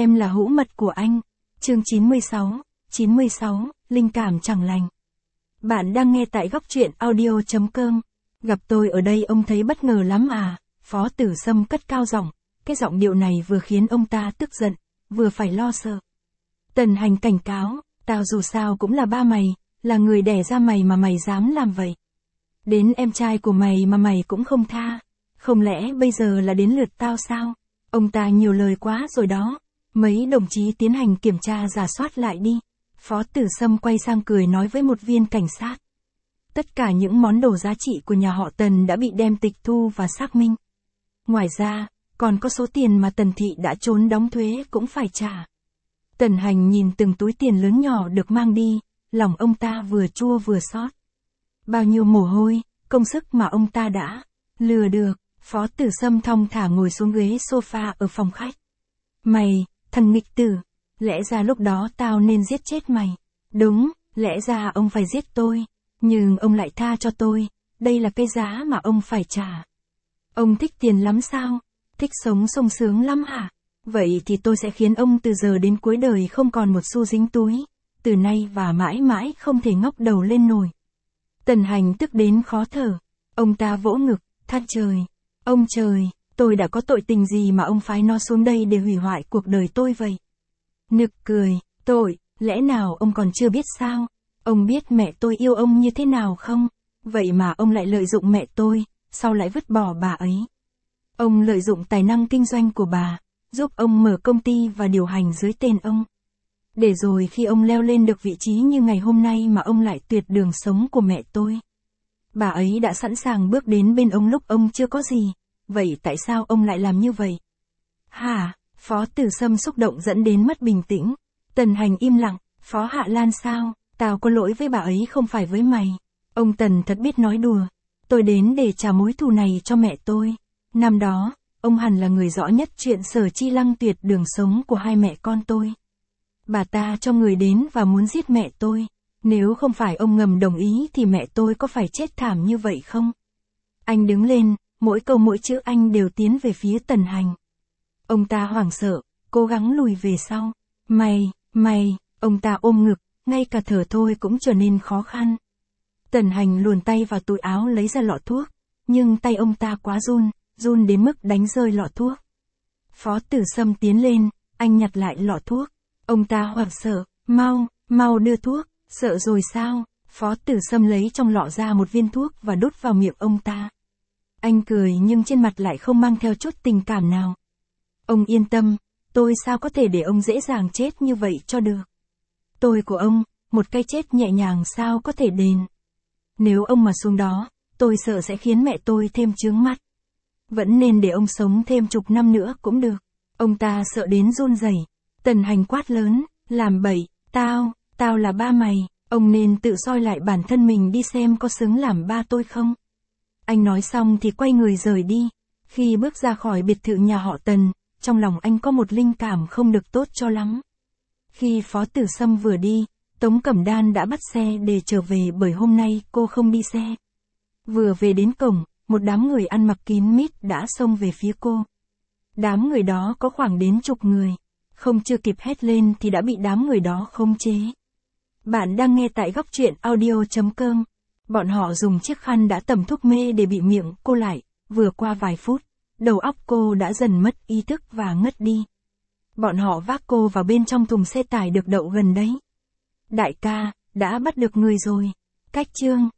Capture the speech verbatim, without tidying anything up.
Em là hữu mật của anh. Chương chín mươi sáu, chín mươi sáu, linh cảm chẳng lành. Bạn đang nghe tại góc truyện audio chấm com. Gặp tôi ở đây ông thấy bất ngờ lắm à? Phó Tử Sâm cất cao giọng, cái giọng điệu này vừa khiến ông ta tức giận, vừa phải lo sợ. Tần Hành cảnh cáo, tao dù sao cũng là ba mày, là người đẻ ra mày mà mày dám làm vậy. Đến em trai của mày mà mày cũng không tha. Không lẽ bây giờ là đến lượt tao sao? Ông ta nhiều lời quá rồi đó. Mấy đồng chí tiến hành kiểm tra rà soát lại đi. Phó Tử Sâm quay sang cười nói với một viên cảnh sát. Tất cả những món đồ giá trị của nhà họ Tần đã bị đem tịch thu và xác minh. Ngoài ra, còn có số tiền mà Tần Thị đã trốn đóng thuế cũng phải trả. Tần Hành nhìn từng túi tiền lớn nhỏ được mang đi, lòng ông ta vừa chua vừa xót. Bao nhiêu mồ hôi, công sức mà ông ta đã lừa được. Phó Tử Sâm thong thả ngồi xuống ghế sofa ở phòng khách. Mày, thằng nghịch tử, lẽ ra lúc đó tao nên giết chết mày. Đúng, lẽ ra ông phải giết tôi, nhưng ông lại tha cho tôi, đây là cái giá mà ông phải trả. Ông thích tiền lắm sao? Thích sống sung sướng lắm hả? Vậy thì tôi sẽ khiến ông từ giờ đến cuối đời không còn một xu dính túi, từ nay và mãi mãi không thể ngóc đầu lên nổi. Tần Hành tức đến khó thở, ông ta vỗ ngực, than trời. Ông trời, tôi đã có tội tình gì mà ông phái nó xuống đây để hủy hoại cuộc đời tôi vậy? Nực cười, tội, lẽ nào ông còn chưa biết sao? Ông biết mẹ tôi yêu ông như thế nào không? Vậy mà ông lại lợi dụng mẹ tôi, sau lại vứt bỏ bà ấy. Ông lợi dụng tài năng kinh doanh của bà, giúp ông mở công ty và điều hành dưới tên ông. Để rồi khi ông leo lên được vị trí như ngày hôm nay mà ông lại tuyệt đường sống của mẹ tôi. Bà ấy đã sẵn sàng bước đến bên ông lúc ông chưa có gì, vậy tại sao ông lại làm như vậy? Hả? Phó Tử Sâm xúc động dẫn đến mất bình tĩnh. Tần Hành im lặng, Phó Hạ Lan sao? Tao có lỗi với bà ấy không phải với mày. Ông Tần thật biết nói đùa. Tôi đến để trả mối thù này cho mẹ tôi. Năm đó, ông hẳn là người rõ nhất chuyện Sở Chi Lăng tuyệt đường sống của hai mẹ con tôi. Bà ta cho người đến và muốn giết mẹ tôi. Nếu không phải ông ngầm đồng ý thì mẹ tôi có phải chết thảm như vậy không? Anh đứng lên, mỗi câu mỗi chữ anh đều tiến về phía Tần Hành. Ông ta hoảng sợ, cố gắng lùi về sau. Mày, mày, ông ta ôm ngực, ngay cả thở thôi cũng trở nên khó khăn. Tần Hành luồn tay vào túi áo lấy ra lọ thuốc, nhưng tay ông ta quá run, run đến mức đánh rơi lọ thuốc. Phó Tử Sâm tiến lên, anh nhặt lại lọ thuốc. Ông ta hoảng sợ, mau, mau đưa thuốc. Sợ rồi sao? Phó Tử Sâm lấy trong lọ ra một viên thuốc và đút vào miệng ông ta. Anh cười nhưng trên mặt lại không mang theo chút tình cảm nào. Ông yên tâm, tôi sao có thể để ông dễ dàng chết như vậy cho được. Tôi của ông, một cái chết nhẹ nhàng sao có thể đền. Nếu ông mà xuống đó, tôi sợ sẽ khiến mẹ tôi thêm chướng mắt. Vẫn nên để ông sống thêm chục năm nữa cũng được. Ông ta sợ đến run rẩy. Tần Hành quát lớn, làm bậy, tao... Tao là ba mày, ông nên tự soi lại bản thân mình đi xem có xứng làm ba tôi không. Anh nói xong thì quay người rời đi. Khi bước ra khỏi biệt thự nhà họ Tần, trong lòng anh có một linh cảm không được tốt cho lắm. Khi Phó Tử Sâm vừa đi, Tống Cẩm Đan đã bắt xe để trở về bởi hôm nay cô không đi xe. Vừa về đến cổng, một đám người ăn mặc kín mít đã xông về phía cô. Đám người đó có khoảng đến chục người. Không chưa kịp hét lên thì đã bị đám người đó khống chế. Bạn đang nghe tại góc truyện audio chấm com. Bọn họ dùng chiếc khăn đã tẩm thuốc mê để bịt miệng cô lại, vừa qua vài phút, đầu óc cô đã dần mất ý thức và ngất đi. Bọn họ vác cô vào bên trong thùng xe tải được đậu gần đấy. Đại ca, đã bắt được người rồi. Cách chương